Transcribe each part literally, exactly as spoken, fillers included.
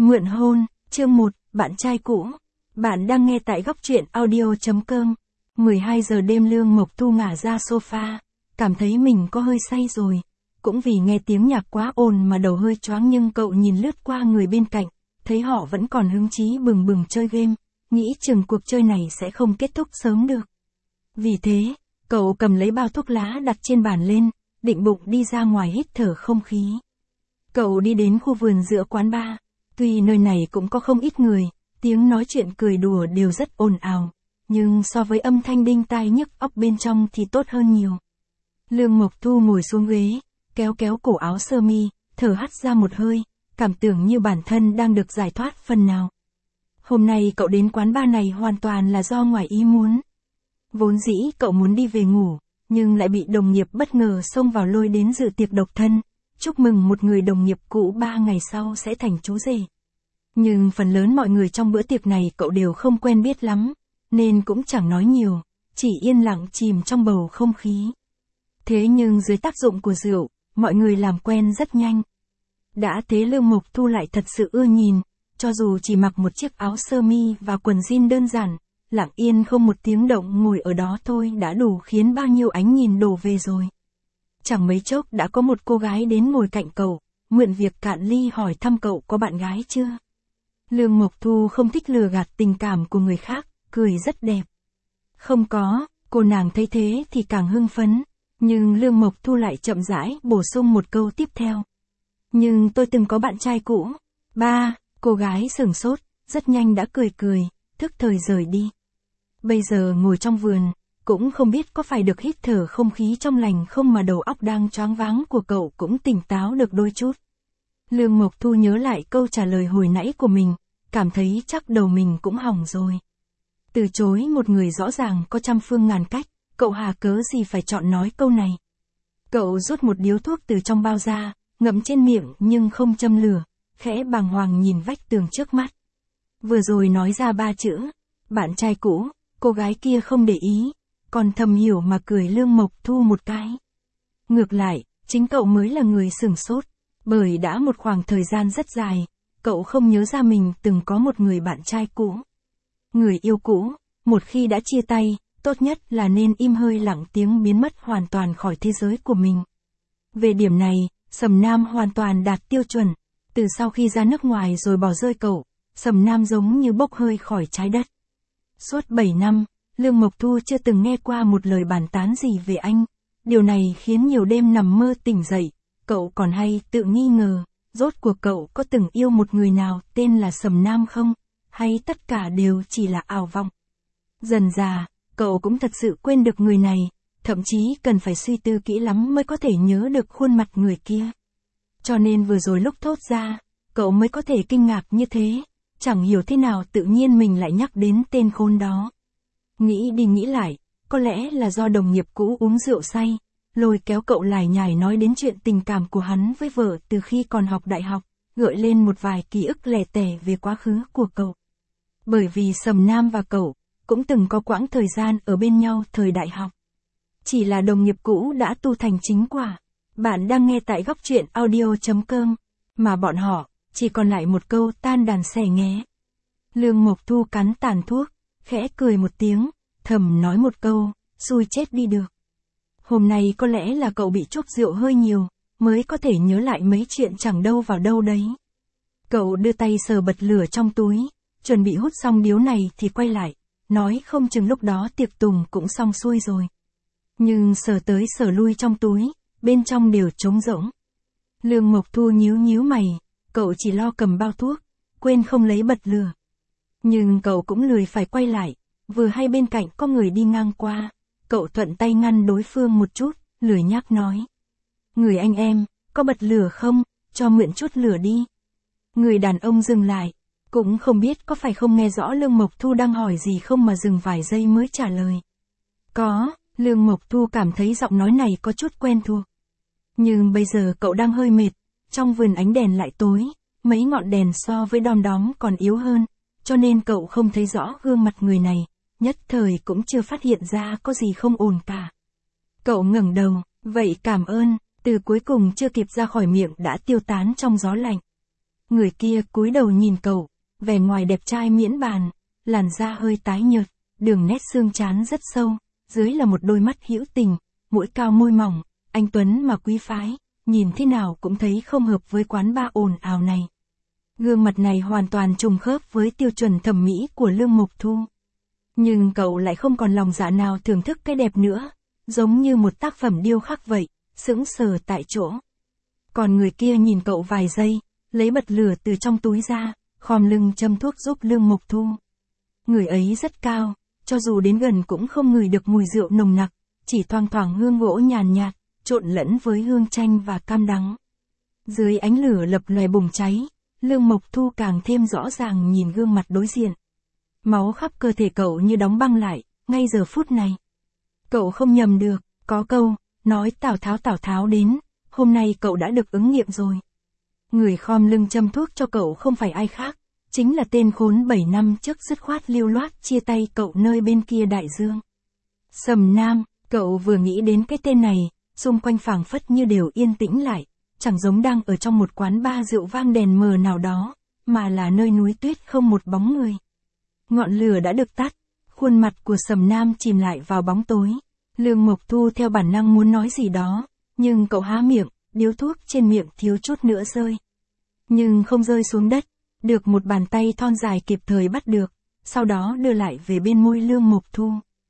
Mượn hôn, chương một, bạn trai cũ. Bạn đang nghe tại góc truyện audio chấm com. mười hai giờ đêm Lương Mộc Thu ngả ra sofa, cảm thấy mình có hơi say rồi. Cũng vì nghe tiếng nhạc quá ồn mà đầu hơi choáng, nhưng cậu nhìn lướt qua người bên cạnh, thấy họ vẫn còn hứng chí bừng bừng chơi game, nghĩ chừng cuộc chơi này sẽ không kết thúc sớm được. Vì thế, cậu cầm lấy bao thuốc lá đặt trên bàn lên, định bụng đi ra ngoài hít thở không khí. Cậu đi đến khu vườn giữa quán bar. Tuy nơi này cũng có không ít người, tiếng nói chuyện cười đùa đều rất ồn ào, nhưng so với âm thanh đinh tai nhức óc bên trong thì tốt hơn nhiều. Lương Mộc Thu ngồi xuống ghế, kéo kéo cổ áo sơ mi, thở hắt ra một hơi, cảm tưởng như bản thân đang được giải thoát phần nào. Hôm nay cậu đến quán bar này hoàn toàn là do ngoài ý muốn. Vốn dĩ cậu muốn đi về ngủ, nhưng lại bị đồng nghiệp bất ngờ xông vào lôi đến dự tiệc độc thân, chúc mừng một người đồng nghiệp cũ ba ngày sau sẽ thành chú rể. Nhưng phần lớn mọi người trong bữa tiệc này cậu đều không quen biết lắm, nên cũng chẳng nói nhiều, chỉ yên lặng chìm trong bầu không khí. Thế nhưng dưới tác dụng của rượu, mọi người làm quen rất nhanh. Đã thế Lương Mộc Thu lại thật sự ưa nhìn, cho dù chỉ mặc một chiếc áo sơ mi và quần jean đơn giản, lặng yên không một tiếng động ngồi ở đó thôi đã đủ khiến bao nhiêu ánh nhìn đổ về rồi. Chẳng mấy chốc đã có một cô gái đến ngồi cạnh cậu, mượn việc cạn ly hỏi thăm cậu có bạn gái chưa. Lương Mộc Thu không thích lừa gạt tình cảm của người khác, cười rất đẹp. Không có, cô nàng thấy thế thì càng hưng phấn, nhưng Lương Mộc Thu lại chậm rãi bổ sung một câu tiếp theo. Nhưng tôi từng có bạn trai cũ. Ba, cô gái sửng sốt, rất nhanh đã cười cười, thức thời rời đi. Bây giờ ngồi trong vườn, cũng không biết có phải được hít thở không khí trong lành không mà đầu óc đang choáng váng của cậu cũng tỉnh táo được đôi chút. Lương Mộc Thu nhớ lại câu trả lời hồi nãy của mình, cảm thấy chắc đầu mình cũng hỏng rồi. Từ chối một người rõ ràng có trăm phương ngàn cách, cậu hà cớ gì phải chọn nói câu này. Cậu rút một điếu thuốc từ trong bao ra, ngậm trên miệng nhưng không châm lửa, khẽ bàng hoàng nhìn vách tường trước mắt. Vừa rồi nói ra ba chữ, bạn trai cũ, cô gái kia không để ý, còn thầm hiểu mà cười Lương Mộc Thu một cái. Ngược lại, chính cậu mới là người sửng sốt, bởi đã một khoảng thời gian rất dài, cậu không nhớ ra mình từng có một người bạn trai cũ. Người yêu cũ, một khi đã chia tay, tốt nhất là nên im hơi lặng tiếng biến mất hoàn toàn khỏi thế giới của mình. Về điểm này, Sầm Nam hoàn toàn đạt tiêu chuẩn. Từ sau khi ra nước ngoài rồi bỏ rơi cậu, Sầm Nam giống như bốc hơi khỏi trái đất. Suốt bảy năm, Lương Mộc Thu chưa từng nghe qua một lời bàn tán gì về anh. Điều này khiến nhiều đêm nằm mơ tỉnh dậy, cậu còn hay tự nghi ngờ, rốt cuộc cậu có từng yêu một người nào tên là Sầm Nam không, hay tất cả đều chỉ là ảo vọng. Dần dà, cậu cũng thật sự quên được người này, thậm chí cần phải suy tư kỹ lắm mới có thể nhớ được khuôn mặt người kia. Cho nên vừa rồi lúc thốt ra, cậu mới có thể kinh ngạc như thế, chẳng hiểu thế nào tự nhiên mình lại nhắc đến tên khốn đó. Nghĩ đi nghĩ lại, có lẽ là do đồng nghiệp cũ uống rượu say, lôi kéo cậu lải nhải nói đến chuyện tình cảm của hắn với vợ từ khi còn học đại học, gợi lên một vài ký ức lẻ tẻ về quá khứ của cậu. Bởi vì Sầm Nam và cậu cũng từng có quãng thời gian ở bên nhau thời đại học. Chỉ là đồng nghiệp cũ đã tu thành chính quả. Bạn đang nghe tại góc truyện audio chấm com, mà bọn họ chỉ còn lại một câu tan đàn xẻ nghé. Lương Mộc Thu cắn tàn thuốc, khẽ cười một tiếng, thầm nói một câu, xui chết đi được. Hôm nay có lẽ là cậu bị chuốc rượu hơi nhiều, mới có thể nhớ lại mấy chuyện chẳng đâu vào đâu đấy. Cậu đưa tay sờ bật lửa trong túi, chuẩn bị hút xong điếu này thì quay lại, nói không chừng lúc đó tiệc tùng cũng xong xuôi rồi. Nhưng sờ tới sờ lui trong túi, bên trong đều trống rỗng. Lương Mộc Thu nhíu nhíu mày, cậu chỉ lo cầm bao thuốc, quên không lấy bật lửa. Nhưng cậu cũng lười phải quay lại, vừa hay bên cạnh có người đi ngang qua, cậu thuận tay ngăn đối phương một chút, lười nhác nói. Người anh em, có bật lửa không, cho mượn chút lửa đi. Người đàn ông dừng lại, cũng không biết có phải không nghe rõ Lương Mộc Thu đang hỏi gì không mà dừng vài giây mới trả lời. Có, Lương Mộc Thu cảm thấy giọng nói này có chút quen thuộc. Nhưng bây giờ cậu đang hơi mệt, trong vườn ánh đèn lại tối, mấy ngọn đèn so với đom đóm còn yếu hơn, cho nên cậu không thấy rõ gương mặt người này, nhất thời cũng chưa phát hiện ra có gì không ổn cả. Cậu ngẩng đầu, vậy cảm ơn, từ cuối cùng chưa kịp ra khỏi miệng đã tiêu tán trong gió lạnh. Người kia cúi đầu nhìn cậu, vẻ ngoài đẹp trai miễn bàn, làn da hơi tái nhợt, đường nét xương trán rất sâu, dưới là một đôi mắt hữu tình, mũi cao môi mỏng, anh tuấn mà quý phái, nhìn thế nào cũng thấy không hợp với quán bar ồn ào này. Gương mặt này hoàn toàn trùng khớp với tiêu chuẩn thẩm mỹ của Lương Mộc Thu. Nhưng cậu lại không còn lòng dạ nào thưởng thức cái đẹp nữa, giống như một tác phẩm điêu khắc vậy, sững sờ tại chỗ. Còn người kia nhìn cậu vài giây, lấy bật lửa từ trong túi ra, khom lưng châm thuốc giúp Lương Mộc Thu. Người ấy rất cao, cho dù đến gần cũng không ngửi được mùi rượu nồng nặc, chỉ thoang thoảng hương gỗ nhàn nhạt, trộn lẫn với hương chanh và cam đắng. Dưới ánh lửa lập lòe bùng cháy, Lương Mộc Thu càng thêm rõ ràng nhìn gương mặt đối diện. Máu khắp cơ thể cậu như đóng băng lại, ngay giờ phút này. Cậu không nhầm được, có câu, nói Tào Tháo Tào Tháo đến, hôm nay cậu đã được ứng nghiệm rồi. Người khom lưng châm thuốc cho cậu không phải ai khác, chính là tên khốn bảy năm trước dứt khoát lưu loát chia tay cậu nơi bên kia đại dương. Sầm Nam, cậu vừa nghĩ đến cái tên này, xung quanh phảng phất như đều yên tĩnh lại, chẳng giống đang ở trong một quán bar rượu vang đèn mờ nào đó, mà là nơi núi tuyết không một bóng người. Ngọn lửa đã được tắt, khuôn mặt của Sầm Nam chìm lại vào bóng tối. Lương Mộc Thu theo bản năng muốn nói gì đó, nhưng cậu há miệng, điếu thuốc trên miệng thiếu chút nữa rơi. Nhưng không rơi xuống đất, được một bàn tay thon dài kịp thời bắt được, sau đó đưa lại về bên môi Lương Mộc Thu.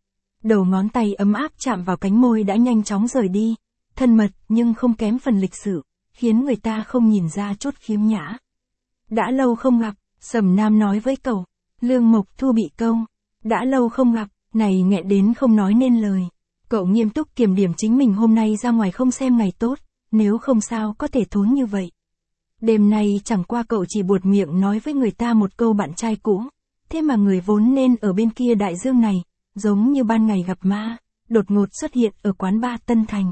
Đầu ngón tay ấm áp chạm vào cánh môi đã nhanh chóng rời đi, thân mật nhưng không kém phần lịch sự, khiến người ta không nhìn ra chút khiếm nhã. Đã lâu không gặp, Sầm Nam nói với cậu. Lương Mộc Thu bị câu. Đã lâu không gặp, này nghẹn đến không nói nên lời. Cậu nghiêm túc kiểm điểm chính mình hôm nay ra ngoài không xem ngày tốt, nếu không sao có thể thốn như vậy. Đêm nay chẳng qua cậu chỉ buột miệng nói với người ta một câu bạn trai cũ, thế mà người vốn nên ở bên kia đại dương này, giống như ban ngày gặp ma, đột ngột xuất hiện ở quán bar Tân Thành.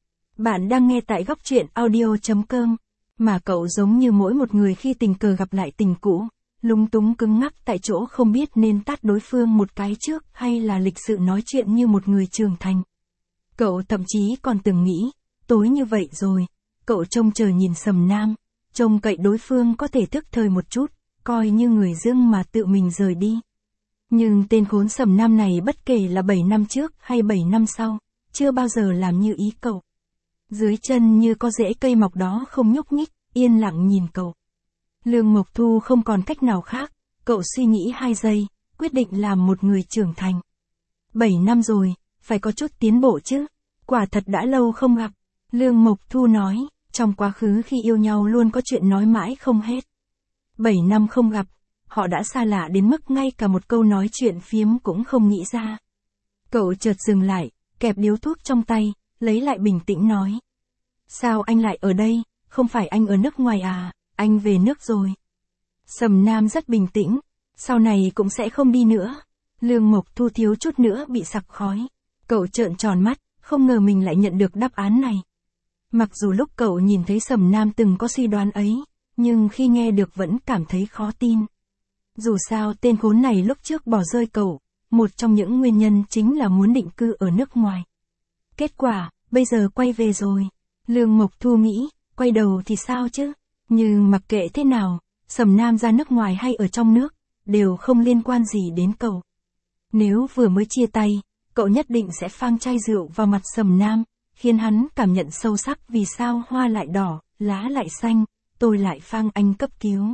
Bạn đang nghe tại góc truyện audio chấm com, mà cậu giống như mỗi một người khi tình cờ gặp lại tình cũ, lúng túng cứng ngắc tại chỗ không biết nên tát đối phương một cái trước hay là lịch sự nói chuyện như một người trưởng thành. Cậu thậm chí còn từng nghĩ, tối như vậy rồi, cậu trông chờ nhìn Sầm Nam, trông cậy đối phương có thể thức thời một chút, coi như người dương mà tự mình rời đi. Nhưng tên khốn Sầm Nam này bất kể là bảy năm trước hay bảy năm sau, chưa bao giờ làm như ý cậu. Dưới chân như có rễ cây mọc đó không nhúc nhích, yên lặng nhìn cậu. Lương Mộc Thu không còn cách nào khác, cậu suy nghĩ hai giây, quyết định làm một người trưởng thành. Bảy năm rồi, phải có chút tiến bộ chứ, quả thật đã lâu không gặp. Lương Mộc Thu nói, trong quá khứ khi yêu nhau luôn có chuyện nói mãi không hết. Bảy năm không gặp, họ đã xa lạ đến mức ngay cả một câu nói chuyện phiếm cũng không nghĩ ra. Cậu chợt dừng lại, kẹp điếu thuốc trong tay, lấy lại bình tĩnh nói. Sao anh lại ở đây, không phải anh ở nước ngoài à, anh về nước rồi. Sầm Nam rất bình tĩnh, sau này cũng sẽ không đi nữa. Lương Mộc Thu thiếu chút nữa bị sặc khói. Cậu trợn tròn mắt, không ngờ mình lại nhận được đáp án này. Mặc dù lúc cậu nhìn thấy Sầm Nam từng có suy đoán ấy, nhưng khi nghe được vẫn cảm thấy khó tin. Dù sao tên khốn này lúc trước bỏ rơi cậu, một trong những nguyên nhân chính là muốn định cư ở nước ngoài. Kết quả, bây giờ quay về rồi. Lương Mộc Thu nghĩ, quay đầu thì sao chứ? Nhưng mặc kệ thế nào, Sầm Nam ra nước ngoài hay ở trong nước, đều không liên quan gì đến cậu. Nếu vừa mới chia tay, cậu nhất định sẽ phang chai rượu vào mặt Sầm Nam, khiến hắn cảm nhận sâu sắc vì sao hoa lại đỏ, lá lại xanh, tôi lại phang anh cấp cứu.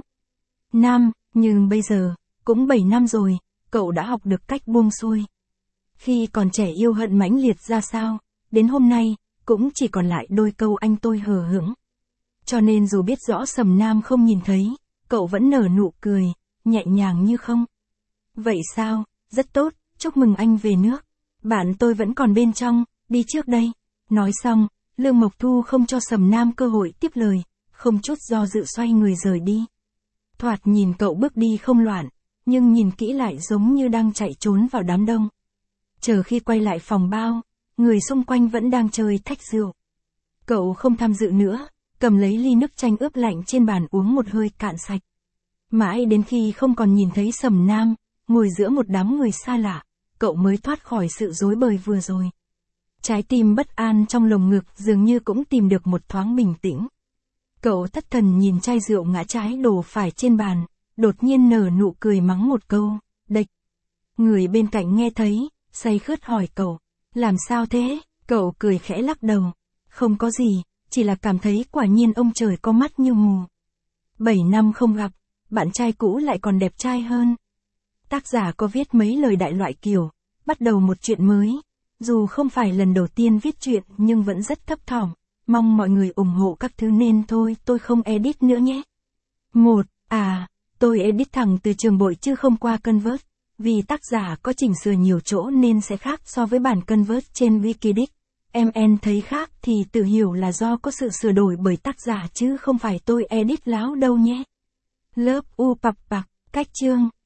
Nam, nhưng bây giờ, cũng bảy năm rồi, cậu đã học được cách buông xuôi. Khi còn trẻ yêu hận mãnh liệt ra sao, đến hôm nay, cũng chỉ còn lại đôi câu anh tôi hờ hững. Cho nên dù biết rõ Sầm Nam không nhìn thấy, cậu vẫn nở nụ cười, nhẹ nhàng như không. Vậy sao, rất tốt, chúc mừng anh về nước. Bạn tôi vẫn còn bên trong, đi trước đây. Nói xong, Lương Mộc Thu không cho Sầm Nam cơ hội tiếp lời, không chút do dự xoay người rời đi. Thoạt nhìn cậu bước đi không loạn, nhưng nhìn kỹ lại giống như đang chạy trốn vào đám đông. Chờ khi quay lại phòng bao, người xung quanh vẫn đang chơi thách rượu. Cậu không tham dự nữa, cầm lấy ly nước chanh ướp lạnh trên bàn uống một hơi cạn sạch. Mãi đến khi không còn nhìn thấy Sầm Nam, ngồi giữa một đám người xa lạ, cậu mới thoát khỏi sự rối bời vừa rồi. Trái tim bất an trong lồng ngực dường như cũng tìm được một thoáng bình tĩnh. Cậu thất thần nhìn chai rượu ngã trái đổ phải trên bàn, đột nhiên nở nụ cười mắng một câu, đệch. Người bên cạnh nghe thấy, say khướt hỏi cậu, làm sao thế? Cậu cười khẽ lắc đầu, không có gì, chỉ là cảm thấy quả nhiên ông trời có mắt như mù. Bảy năm không gặp, bạn trai cũ lại còn đẹp trai hơn. Tác giả có viết mấy lời đại loại kiểu, bắt đầu một chuyện mới. Dù không phải lần đầu tiên viết truyện nhưng vẫn rất thấp thỏm, mong mọi người ủng hộ các thứ nên thôi tôi không edit nữa nhé. Một, à, tôi edit thẳng từ trường bội chứ không qua Canvas, vì tác giả có chỉnh sửa nhiều chỗ nên sẽ khác so với bản Canvas trên Wikidic. Em en thấy khác thì tự hiểu là do có sự sửa đổi bởi tác giả chứ không phải tôi edit láo đâu nhé. Lớp u pặp bạc, cách chương.